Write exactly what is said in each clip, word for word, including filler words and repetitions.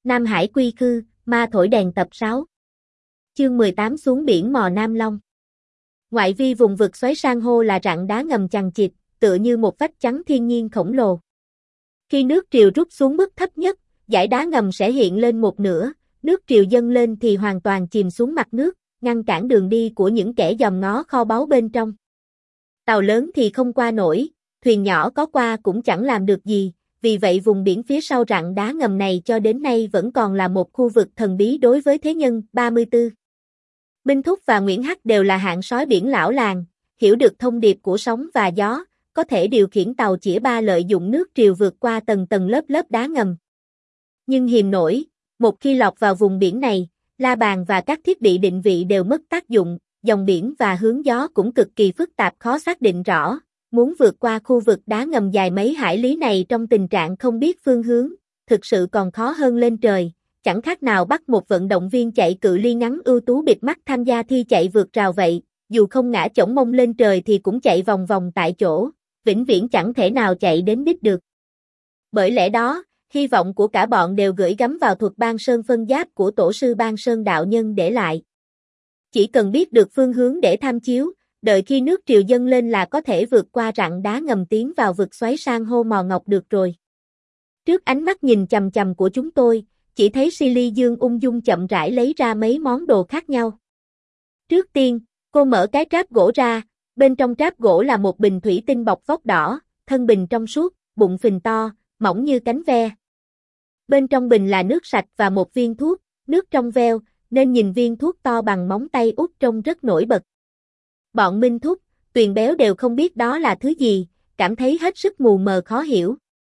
Nam Hải quy khư, ma thổi đèn tập sáu. Chương mười tám xuống biển mò Nam Long. Ngoại vi vùng vực xoáy san hô là rặng đá ngầm chằng chịt, tựa như một vách chắn thiên nhiên khổng lồ. Khi nước triều rút xuống mức thấp nhất, dải đá ngầm sẽ hiện lên một nửa, nước triều dâng lên thì hoàn toàn chìm xuống mặt nước, ngăn cản đường đi của những kẻ dòm ngó kho báu bên trong. Tàu lớn thì không qua nổi, thuyền nhỏ có qua cũng chẳng làm được gì, vì vậy vùng biển phía sau rặng đá ngầm này cho đến nay vẫn còn là một khu vực thần bí đối với thế nhân. ba mươi tư. Minh Thúc và Nguyễn Hắc đều là hạng sói biển lão làng, hiểu được thông điệp của sóng và gió, có thể điều khiển tàu chĩa ba lợi dụng nước triều vượt qua tầng tầng lớp lớp đá ngầm. Nhưng hiềm nổi, một khi lọt vào vùng biển này, la bàn và các thiết bị định vị đều mất tác dụng, dòng biển và hướng gió cũng cực kỳ phức tạp khó xác định rõ. Muốn vượt qua khu vực đá ngầm dài mấy hải lý này trong tình trạng không biết phương hướng, thực sự còn khó hơn lên trời, chẳng khác nào bắt một vận động viên chạy cự ly ngắn ưu tú bịt mắt tham gia thi chạy vượt rào vậy, dù không ngã chổng mông lên trời thì cũng chạy vòng vòng tại chỗ, vĩnh viễn chẳng thể nào chạy đến đích được. Bởi lẽ đó, hy vọng của cả bọn đều gửi gắm vào thuật Ban Sơn phân giáp của tổ sư Ban Sơn đạo nhân để lại. Chỉ cần biết được phương hướng để tham chiếu, đợi khi nước triều dâng lên là có thể vượt qua rặng đá ngầm tiến vào vực xoáy san hô mò ngọc được rồi. Trước ánh mắt nhìn chằm chằm của chúng tôi, chỉ thấy Silly Dương ung dung chậm rãi lấy ra mấy món đồ khác nhau. Trước tiên, cô mở cái tráp gỗ ra, bên trong tráp gỗ là một bình thủy tinh bọc vóc đỏ, thân bình trong suốt, bụng phình to, mỏng như cánh ve. Bên trong bình là nước sạch và một viên thuốc, nước trong veo, nên nhìn viên thuốc to bằng móng tay út trông rất nổi bật. Bọn Minh Thúc, Tuyền Béo đều không biết đó là thứ gì, cảm thấy hết sức mù mờ khó hiểu.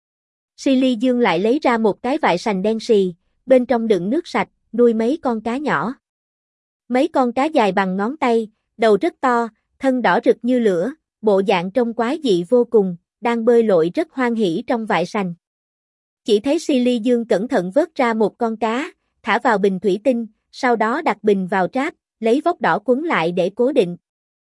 Silly Dương lại lấy ra một cái vại sành đen xì, bên trong đựng nước sạch, nuôi mấy con cá nhỏ. Mấy con cá dài bằng ngón tay, đầu rất to, thân đỏ rực như lửa, bộ dạng trông quái dị vô cùng, đang bơi lội rất hoan hỉ trong vại sành. Chỉ thấy Silly Dương cẩn thận vớt ra một con cá, thả vào bình thủy tinh, sau đó đặt bình vào tráp, lấy vóc đỏ quấn lại để cố định.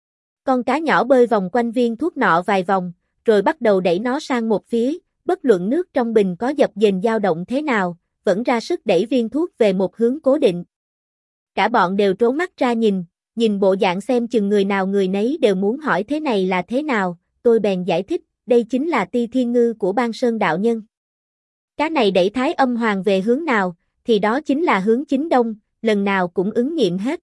Con cá nhỏ bơi vòng quanh viên thuốc nọ vài vòng, rồi bắt đầu đẩy nó sang một phía, bất luận nước trong bình có dập dềnh dao động thế nào, vẫn ra sức đẩy viên thuốc về một hướng cố định. Cả bọn đều trố mắt ra nhìn, nhìn bộ dạng xem chừng người nào người nấy đều muốn hỏi thế này là thế nào, tôi bèn giải thích, đây chính là Ti Thiên Ngư của Ban Sơn đạo nhân. Cá này đẩy Thái Âm Hoàng về hướng nào, thì đó chính là hướng chính đông, lần nào cũng ứng nghiệm hết.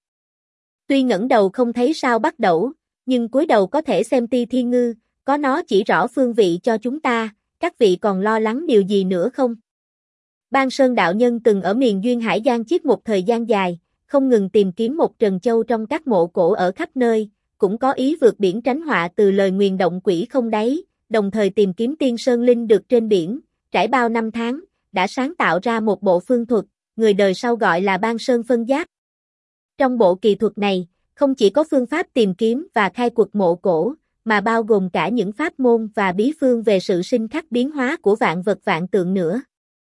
Tuy ngẩng đầu không thấy sao bắt đầu, nhưng cúi đầu có thể xem Ti Thiên Ngư, có nó chỉ rõ phương vị cho chúng ta, các vị còn lo lắng điều gì nữa không? Ban Sơn đạo nhân từng ở miền Duyên Hải Giang chiết một thời gian dài, không ngừng tìm kiếm một trần châu trong các mộ cổ ở khắp nơi, cũng có ý vượt biển tránh họa từ lời nguyền động quỷ không đáy, đồng thời tìm kiếm tiên sơn linh được trên biển, trải bao năm tháng, đã sáng tạo ra một bộ phương thuật, người đời sau gọi là Ban Sơn phân giáp. Trong bộ kỳ thuật này, không chỉ có phương pháp tìm kiếm và khai quật mộ cổ, mà bao gồm cả những pháp môn và bí phương về sự sinh khắc biến hóa của vạn vật vạn tượng nữa.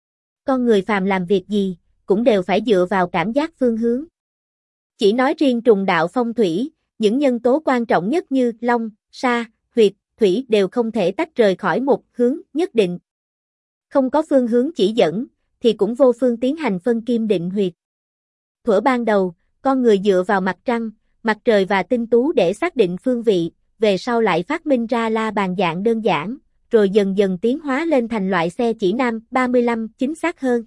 Con người phàm làm việc gì, cũng đều phải dựa vào cảm giác phương hướng. Chỉ nói riêng trùng đạo phong thủy, những nhân tố quan trọng nhất như long, sa, huyệt, thủy đều không thể tách rời khỏi một hướng nhất định. Không có phương hướng chỉ dẫn, thì cũng vô phương tiến hành phân kim định huyệt. Thuở ban đầu, con người dựa vào mặt trăng, mặt trời và tinh tú để xác định phương vị, về sau lại phát minh ra la bàn dạng đơn giản, rồi dần dần tiến hóa lên thành loại xe chỉ nam. ba mươi lăm chính xác hơn.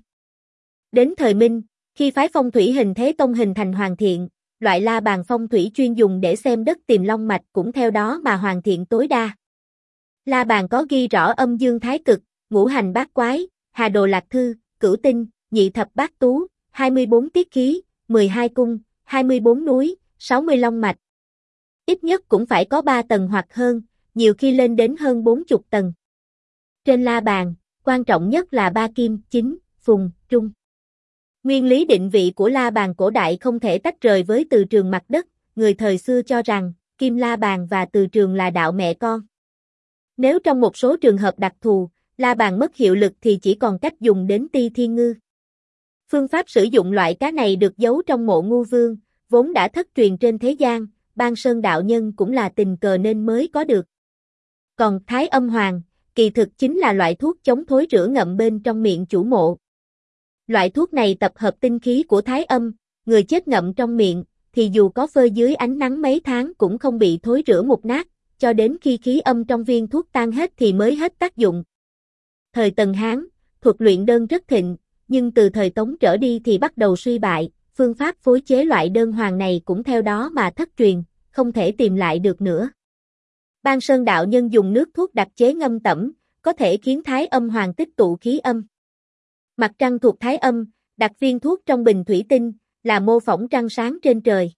Đến thời Minh, khi phái phong thủy hình thế tông hình thành hoàn thiện, loại la bàn phong thủy chuyên dùng để xem đất tìm long mạch cũng theo đó mà hoàn thiện tối đa. La bàn có ghi rõ âm dương thái cực, ngũ hành bát quái, hà đồ lạc thư, cửu tinh, nhị thập bát tú, hai mươi bốn tiết khí, mười hai cung, hai mươi bốn núi, sáu mươi long mạch. Ít nhất cũng phải có ba tầng hoặc hơn, nhiều khi lên đến hơn bốn mươi tầng. Trên la bàn, quan trọng nhất là ba kim, chính, phùng, trung. Nguyên lý định vị của la bàn cổ đại không thể tách rời với từ trường mặt đất, người thời xưa cho rằng, kim la bàn và từ trường là đạo mẹ con. Nếu trong một số trường hợp đặc thù, la bàn mất hiệu lực thì chỉ còn cách dùng đến Ti Thiên Ngư. Phương pháp sử dụng loại cá này được giấu trong mộ Ngu Vương, vốn đã thất truyền trên thế gian, Ban Sơn đạo nhân cũng là tình cờ nên mới có được. Còn Thái Âm Hoàng, kỳ thực chính là loại thuốc chống thối rữa ngậm bên trong miệng chủ mộ. Loại thuốc này tập hợp tinh khí của Thái Âm, người chết ngậm trong miệng, thì dù có phơi dưới ánh nắng mấy tháng cũng không bị thối rữa mục nát, cho đến khi khí âm trong viên thuốc tan hết thì mới hết tác dụng. Thời Tần Hán, thuật luyện đơn rất thịnh, nhưng từ thời Tống trở đi thì bắt đầu suy bại, phương pháp phối chế loại đơn hoàng này cũng theo đó mà thất truyền, không thể tìm lại được nữa. Ban Sơn đạo nhân dùng nước thuốc đặc chế ngâm tẩm, có thể khiến Thái Âm hoàng tích tụ khí âm. Mặt trăng thuộc Thái Âm, đặt viên thuốc trong bình thủy tinh, là mô phỏng trăng sáng trên trời.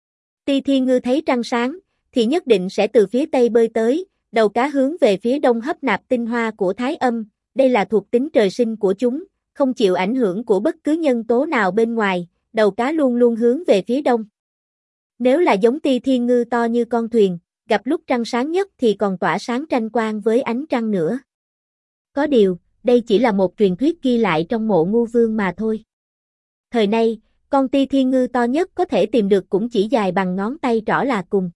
Ti Thiên Ngư thấy trăng sáng, thì nhất định sẽ từ phía tây bơi tới, đầu cá hướng về phía đông hấp nạp tinh hoa của Thái Âm, đây là thuộc tính trời sinh của chúng, không chịu ảnh hưởng của bất cứ nhân tố nào bên ngoài, đầu cá luôn luôn hướng về phía đông. Nếu là giống Ti Thiên Ngư to như con thuyền, gặp lúc trăng sáng nhất thì còn tỏa sáng tranh quang với ánh trăng nữa. Có điều, đây chỉ là một truyền thuyết ghi lại trong mộ Ngưu Vương mà thôi. Thời nay, con Ti Thiên Ngư to nhất có thể tìm được cũng chỉ dài bằng ngón tay trỏ là cùng.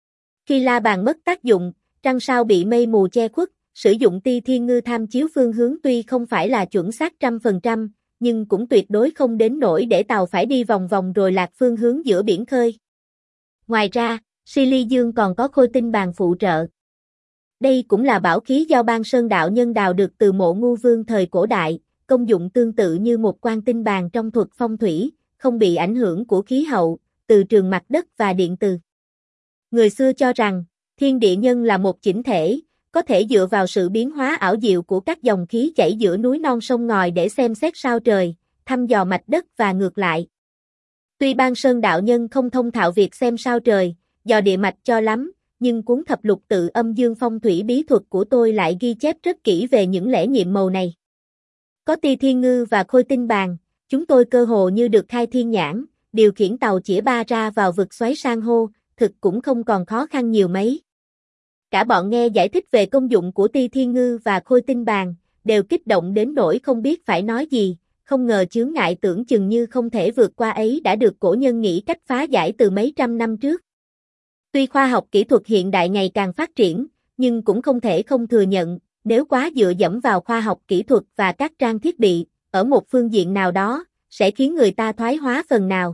Khi la bàn mất tác dụng, trăng sao bị mây mù che khuất, sử dụng Ti Thiên Ngư tham chiếu phương hướng tuy không phải là chuẩn xác trăm phần trăm, nhưng cũng tuyệt đối không đến nỗi để tàu phải đi vòng vòng rồi lạc phương hướng giữa biển khơi. Ngoài ra, Si Ly Dương còn có khôi tinh bàn phụ trợ. Đây cũng là bảo khí do Ban Sơn đạo nhân đào được từ mộ Ngưu Vương thời cổ đại, công dụng tương tự như một quan tinh bàn trong thuật phong thủy, không bị ảnh hưởng của khí hậu, từ trường mặt đất và điện từ. Người xưa cho rằng, thiên địa nhân là một chỉnh thể, có thể dựa vào sự biến hóa ảo diệu của các dòng khí chảy giữa núi non sông ngòi để xem xét sao trời, thăm dò mạch đất và ngược lại. Tuy Ban Sơn đạo nhân không thông thạo việc xem sao trời, dò địa mạch cho lắm, nhưng cuốn thập lục tự âm dương phong thủy bí thuật của tôi lại ghi chép rất kỹ về những lẽ nhiệm màu này. Có Ti Thiên Ngư và khôi tinh bàn, chúng tôi cơ hồ như được khai thiên nhãn, điều khiển tàu chĩa ba ra vào vực xoáy san hô, thực cũng không còn khó khăn nhiều mấy. Cả bọn nghe giải thích về công dụng của Ti Thiên Ngư và khôi tinh bàn, đều kích động đến nỗi không biết phải nói gì, không ngờ chướng ngại tưởng chừng như không thể vượt qua ấy đã được cổ nhân nghĩ cách phá giải từ mấy trăm năm trước. Tuy khoa học kỹ thuật hiện đại ngày càng phát triển, nhưng cũng không thể không thừa nhận, nếu quá dựa dẫm vào khoa học kỹ thuật và các trang thiết bị, ở một phương diện nào đó, sẽ khiến người ta thoái hóa phần nào.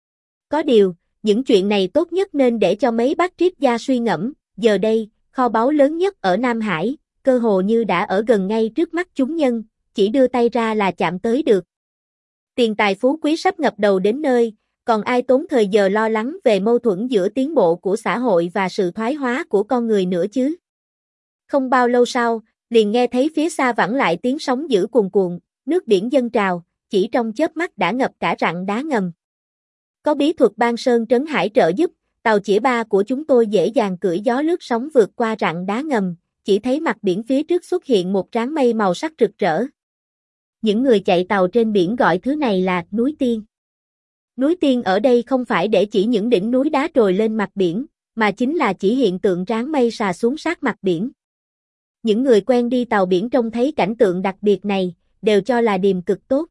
Có điều, những chuyện này tốt nhất nên để cho mấy bác triết gia suy ngẫm, giờ đây, kho báu lớn nhất ở Nam Hải, cơ hồ như đã ở gần ngay trước mắt chúng nhân, chỉ đưa tay ra là chạm tới được. Tiền tài phú quý sắp ngập đầu đến nơi, còn ai tốn thời giờ lo lắng về mâu thuẫn giữa tiến bộ của xã hội và sự thoái hóa của con người nữa chứ. Không bao lâu sau, liền nghe thấy phía xa vẳng lại tiếng sóng dữ cuồn cuộn, nước biển dâng trào, chỉ trong chớp mắt đã ngập cả rặng đá ngầm. Có bí thuật Ban Sơn trấn hải trợ giúp, tàu chĩa ba của chúng tôi dễ dàng cưỡi gió lướt sóng vượt qua rặng đá ngầm, chỉ thấy mặt biển phía trước xuất hiện một tráng mây màu sắc rực rỡ. Những người chạy tàu trên biển gọi thứ này là núi tiên. Núi tiên ở đây không phải để chỉ những đỉnh núi đá trồi lên mặt biển, mà chính là chỉ hiện tượng tráng mây xà xuống sát mặt biển. Những người quen đi tàu biển trông thấy cảnh tượng đặc biệt này, đều cho là điềm cực tốt.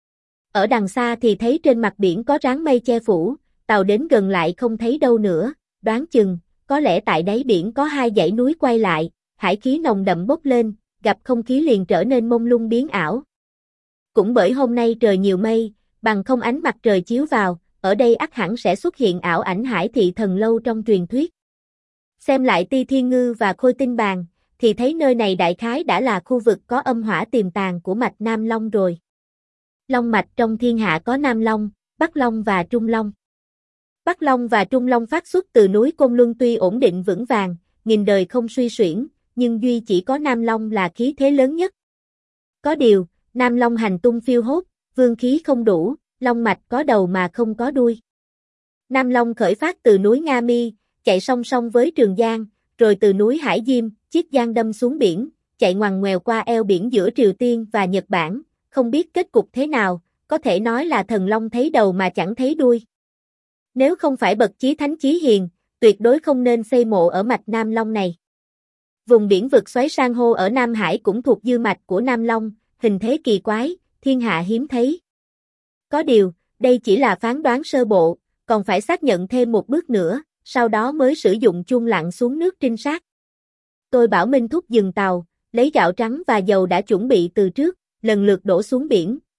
Ở đằng xa thì thấy trên mặt biển có ráng mây che phủ, tàu đến gần lại không thấy đâu nữa, đoán chừng, có lẽ tại đáy biển có hai dãy núi quay lại, hải khí nồng đậm bốc lên, gặp không khí liền trở nên mông lung biến ảo. Cũng bởi hôm nay trời nhiều mây, bằng không ánh mặt trời chiếu vào, ở đây ắt hẳn sẽ xuất hiện ảo ảnh hải thị thần lâu trong truyền thuyết. Xem lại Ti Thiên Ngư và khôi tinh bàn, thì thấy nơi này đại khái đã là khu vực có âm hỏa tiềm tàng của mạch Nam Long rồi. Long mạch trong thiên hạ có Nam Long, Bắc Long và Trung Long. Bắc Long và Trung Long phát xuất từ núi Côn Luân tuy ổn định vững vàng, nghìn đời không suy xuyển, nhưng duy chỉ có Nam Long là khí thế lớn nhất. Có điều, Nam Long hành tung phiêu hốt, vương khí không đủ, Long mạch có đầu mà không có đuôi. Nam Long khởi phát từ núi Nga Mi, chạy song song với Trường Giang, rồi từ núi Hải Diêm, chiết giang đâm xuống biển, chạy ngoằn ngoèo qua eo biển giữa Triều Tiên và Nhật Bản, không biết kết cục thế nào, có thể nói là thần long thấy đầu mà chẳng thấy đuôi. Nếu không phải bậc chí thánh chí hiền, tuyệt đối không nên xây mộ ở mạch Nam Long này. Vùng biển vực xoáy san hô ở Nam Hải cũng thuộc dư mạch của Nam Long, hình thế kỳ quái, thiên hạ hiếm thấy. Có điều, đây chỉ là phán đoán sơ bộ, còn phải xác nhận thêm một bước nữa, sau đó mới sử dụng chuông lặn xuống nước trinh sát. Tôi bảo Minh Thúc dừng tàu, lấy gạo trắng và dầu đã chuẩn bị từ trước, lần lượt đổ xuống biển,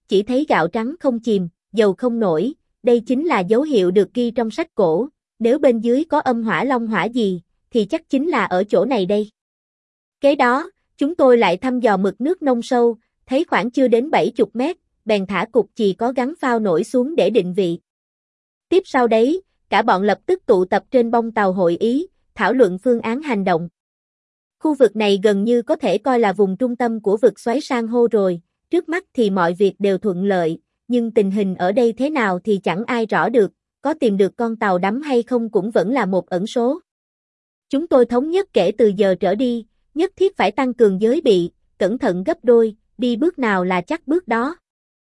chỉ thấy gạo trắng không chìm, dầu không nổi, đây chính là dấu hiệu được ghi trong sách cổ, nếu bên dưới có âm hỏa long hỏa gì, thì chắc chính là ở chỗ này đây. Kế đó, chúng tôi lại thăm dò mực nước nông sâu, thấy khoảng chưa đến bảy mươi mét, bèn thả cục chì có gắn phao nổi xuống để định vị. Tiếp sau đấy, cả bọn lập tức tụ tập trên bông tàu hội ý, thảo luận phương án hành động. Khu vực này gần như có thể coi là vùng trung tâm của vực xoáy san hô rồi, trước mắt thì mọi việc đều thuận lợi, nhưng tình hình ở đây thế nào thì chẳng ai rõ được, có tìm được con tàu đắm hay không cũng vẫn là một ẩn số. Chúng tôi thống nhất kể từ giờ trở đi, nhất thiết phải tăng cường giới bị, cẩn thận gấp đôi, đi bước nào là chắc bước đó.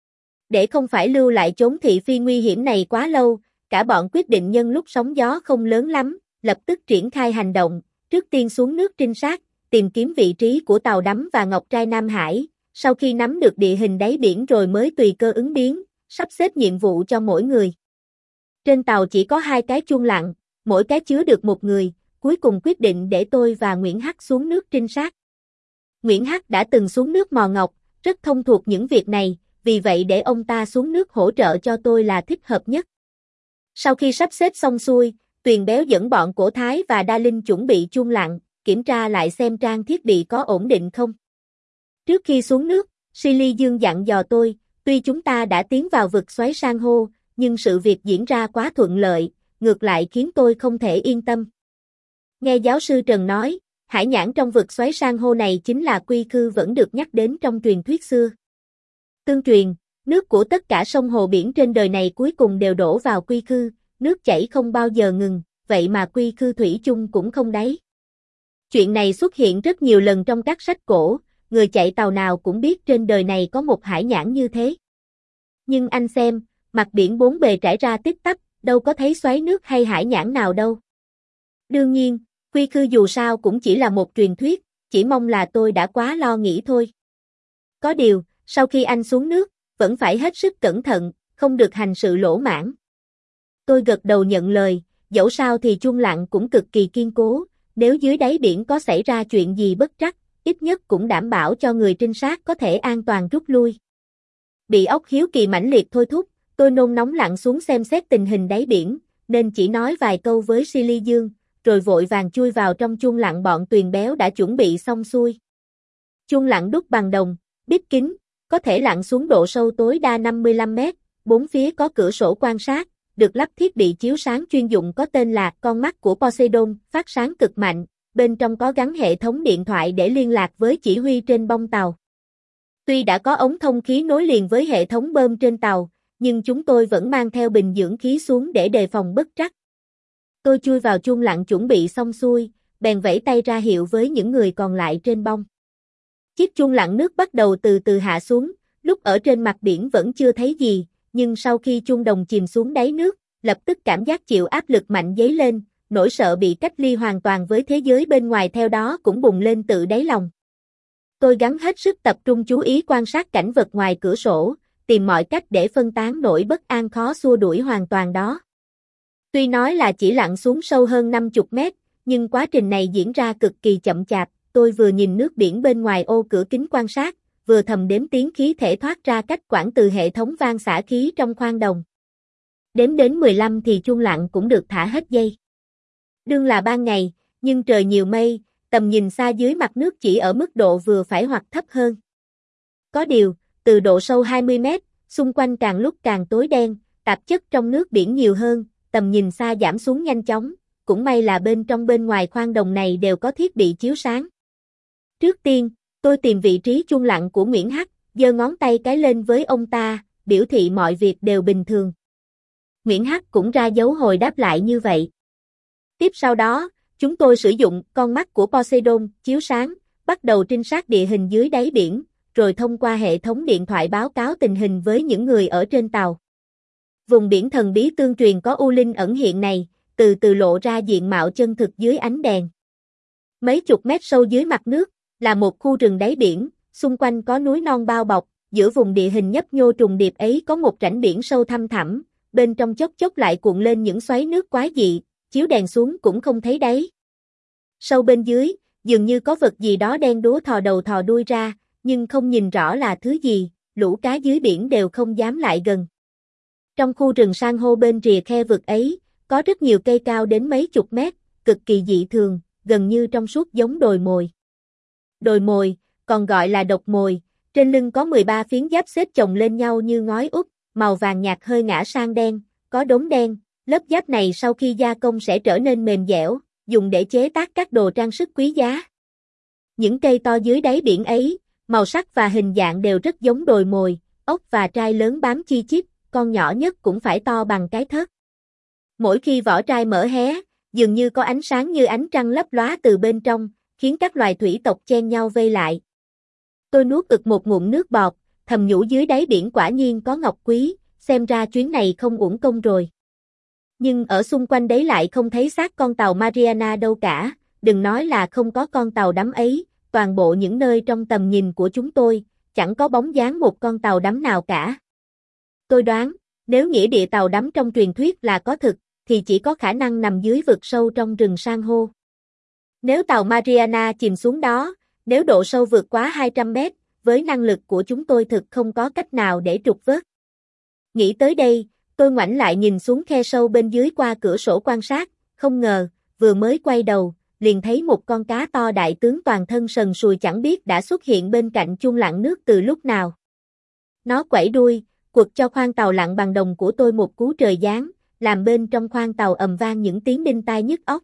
Để không phải lưu lại chốn thị phi nguy hiểm này quá lâu, cả bọn quyết định nhân lúc sóng gió không lớn lắm, lập tức triển khai hành động, trước tiên xuống nước trinh sát, tìm kiếm vị trí của tàu đắm và ngọc trai Nam Hải, sau khi nắm được địa hình đáy biển rồi mới tùy cơ ứng biến, sắp xếp nhiệm vụ cho mỗi người. Trên tàu chỉ có hai cái chuông lặng, mỗi cái chứa được một người, cuối cùng quyết định để tôi và Nguyễn Hắc xuống nước trinh sát. Nguyễn Hắc đã từng xuống nước mò ngọc, rất thông thuộc những việc này, vì vậy để ông ta xuống nước hỗ trợ cho tôi là thích hợp nhất. Sau khi sắp xếp xong xuôi, Tuyền Béo dẫn bọn Cổ Thái và Đa Linh chuẩn bị chuông lặng, kiểm tra lại xem trang thiết bị có ổn định không. Trước khi xuống nước, Silly Dương dặn dò tôi, tuy chúng ta đã tiến vào vực xoáy san hô, nhưng sự việc diễn ra quá thuận lợi, ngược lại khiến tôi không thể yên tâm. Nghe giáo sư Trần nói, hải nhãn trong vực xoáy san hô này chính là Quy Khư vẫn được nhắc đến trong truyền thuyết xưa. Tương truyền, nước của tất cả sông hồ biển trên đời này cuối cùng đều đổ vào Quy Khư, nước chảy không bao giờ ngừng, vậy mà Quy Khư thủy chung cũng không đáy. Chuyện này xuất hiện rất nhiều lần trong các sách cổ, người chạy tàu nào cũng biết trên đời này có một hải nhãn như thế. Nhưng anh xem, mặt biển bốn bề trải ra tích tắp, đâu có thấy xoáy nước hay hải nhãn nào đâu. Đương nhiên, Quy Khư dù sao cũng chỉ là một truyền thuyết, chỉ mong là tôi đã quá lo nghĩ thôi. Có điều, sau khi anh xuống nước, vẫn phải hết sức cẩn thận, không được hành sự lỗ mãng. Tôi gật đầu nhận lời, dẫu sao thì chuông lặng cũng cực kỳ kiên cố, nếu dưới đáy biển có xảy ra chuyện gì bất trắc, ít nhất cũng đảm bảo cho người trinh sát có thể an toàn rút lui. Bị óc hiếu kỳ mãnh liệt thôi thúc, tôi nôn nóng lặn xuống xem xét tình hình đáy biển, nên chỉ nói vài câu với Silly Dương, rồi vội vàng chui vào trong chuông lặng bọn Tuyền Béo đã chuẩn bị xong xuôi. Chuông lặng đúc bằng đồng, bíp kính, có thể lặn xuống độ sâu tối đa năm mươi lăm mét, bốn phía có cửa sổ quan sát, được lắp thiết bị chiếu sáng chuyên dụng có tên là con mắt của Poseidon, phát sáng cực mạnh, bên trong có gắn hệ thống điện thoại để liên lạc với chỉ huy trên bông tàu. Tuy đã có ống thông khí nối liền với hệ thống bơm trên tàu, nhưng chúng tôi vẫn mang theo bình dưỡng khí xuống để đề phòng bất trắc. Tôi chui vào chuông lặng chuẩn bị xong xuôi, bèn vẫy tay ra hiệu với những người còn lại trên bông. Chiếc chuông lặng nước bắt đầu từ từ hạ xuống, lúc ở trên mặt biển vẫn chưa thấy gì, nhưng sau khi chuông đồng chìm xuống đáy nước, lập tức cảm giác chịu áp lực mạnh dấy lên, nỗi sợ bị cách ly hoàn toàn với thế giới bên ngoài theo đó cũng bùng lên tự đáy lòng. Tôi gắng hết sức tập trung chú ý quan sát cảnh vật ngoài cửa sổ, tìm mọi cách để phân tán nỗi bất an khó xua đuổi hoàn toàn đó. Tuy nói là chỉ lặn xuống sâu hơn năm mươi mét, nhưng quá trình này diễn ra cực kỳ chậm chạp, tôi vừa nhìn nước biển bên ngoài ô cửa kính quan sát, vừa thầm đếm tiếng khí thể thoát ra cách quãng từ hệ thống van xả khí trong khoang đồng. Đếm đến mười lăm thì chuông lặng cũng được thả hết dây. Đương là ban ngày, nhưng trời nhiều mây, tầm nhìn xa dưới mặt nước chỉ ở mức độ vừa phải hoặc thấp hơn. Có điều, từ độ sâu hai mươi mét, xung quanh càng lúc càng tối đen, tạp chất trong nước biển nhiều hơn, tầm nhìn xa giảm xuống nhanh chóng, cũng may là bên trong bên ngoài khoang đồng này đều có thiết bị chiếu sáng. Trước tiên, tôi tìm vị trí chuông lặng của Nguyễn Hắc, giơ ngón tay cái lên với ông ta, biểu thị mọi việc đều bình thường. Nguyễn Hắc cũng ra dấu hồi đáp lại như vậy. Tiếp sau đó, chúng tôi sử dụng con mắt của Poseidon chiếu sáng, bắt đầu trinh sát địa hình dưới đáy biển, rồi thông qua hệ thống điện thoại báo cáo tình hình với những người ở trên tàu. Vùng biển thần bí tương truyền có u linh ẩn hiện này, từ từ lộ ra diện mạo chân thực dưới ánh đèn. Mấy chục mét sâu dưới mặt nước, là một khu rừng đáy biển, xung quanh có núi non bao bọc, giữa vùng địa hình nhấp nhô trùng điệp ấy có một rãnh biển sâu thăm thẳm, bên trong chốc chốc lại cuộn lên những xoáy nước quái dị, chiếu đèn xuống cũng không thấy đáy. Sâu bên dưới, dường như có vật gì đó đen đúa thò đầu thò đuôi ra, nhưng không nhìn rõ là thứ gì, lũ cá dưới biển đều không dám lại gần. Trong khu rừng san hô bên rìa khe vực ấy, có rất nhiều cây cao đến mấy chục mét, cực kỳ dị thường, gần như trong suốt giống đồi mồi. Đồi mồi, còn gọi là độc mồi, trên lưng có mười ba phiến giáp xếp chồng lên nhau như ngói út, màu vàng nhạt hơi ngã sang đen, có đốm đen, lớp giáp này sau khi gia công sẽ trở nên mềm dẻo, dùng để chế tác các đồ trang sức quý giá. Những cây to dưới đáy biển ấy, màu sắc và hình dạng đều rất giống đồi mồi, ốc và trai lớn bám chi chít, con nhỏ nhất cũng phải to bằng cái thớt. Mỗi khi vỏ trai mở hé, dường như có ánh sáng như ánh trăng lấp lóa từ bên trong, khiến các loài thủy tộc chen nhau vây lại. Tôi nuốt ực một ngụm nước bọt, thầm nhủ dưới đáy biển quả nhiên có ngọc quý, xem ra chuyến này không uổng công rồi. Nhưng ở xung quanh đấy lại không thấy xác con tàu Mariana đâu cả, đừng nói là không có con tàu đắm ấy, toàn bộ những nơi trong tầm nhìn của chúng tôi, chẳng có bóng dáng một con tàu đắm nào cả. Tôi đoán, nếu nghĩa địa tàu đắm trong truyền thuyết là có thực, thì chỉ có khả năng nằm dưới vực sâu trong rừng san hô. Nếu tàu Mariana chìm xuống đó, nếu độ sâu vượt quá hai trăm mét, với năng lực của chúng tôi thực không có cách nào để trục vớt. Nghĩ tới đây, tôi ngoảnh lại nhìn xuống khe sâu bên dưới qua cửa sổ quan sát, không ngờ, vừa mới quay đầu, liền thấy một con cá to đại tướng toàn thân sần sùi chẳng biết đã xuất hiện bên cạnh chuông lặn nước từ lúc nào. Nó quẩy đuôi, quật cho khoang tàu lặn bằng đồng của tôi một cú trời giáng, làm bên trong khoang tàu ầm vang những tiếng đinh tai nhức óc.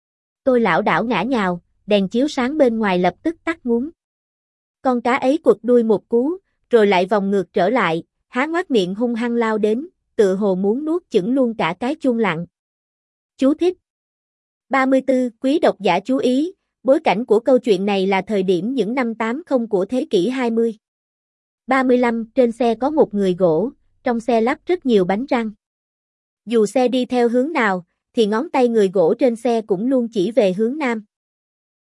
Tôi lảo đảo ngã nhào, đèn chiếu sáng bên ngoài lập tức tắt ngúm. Con cá ấy quật đuôi một cú, rồi lại vòng ngược trở lại, há ngoác miệng hung hăng lao đến, tựa hồ muốn nuốt chửng luôn cả cái chuông lặn. Chú thích ba mươi tư. Quý độc giả chú ý, bối cảnh của câu chuyện này là thời điểm những năm tám mươi của thế kỷ hai mươi. ba mươi lăm. Trên xe có một người gỗ, trong xe lắp rất nhiều bánh răng. Dù xe đi theo hướng nào, thì ngón tay người gỗ trên xe cũng luôn chỉ về hướng nam.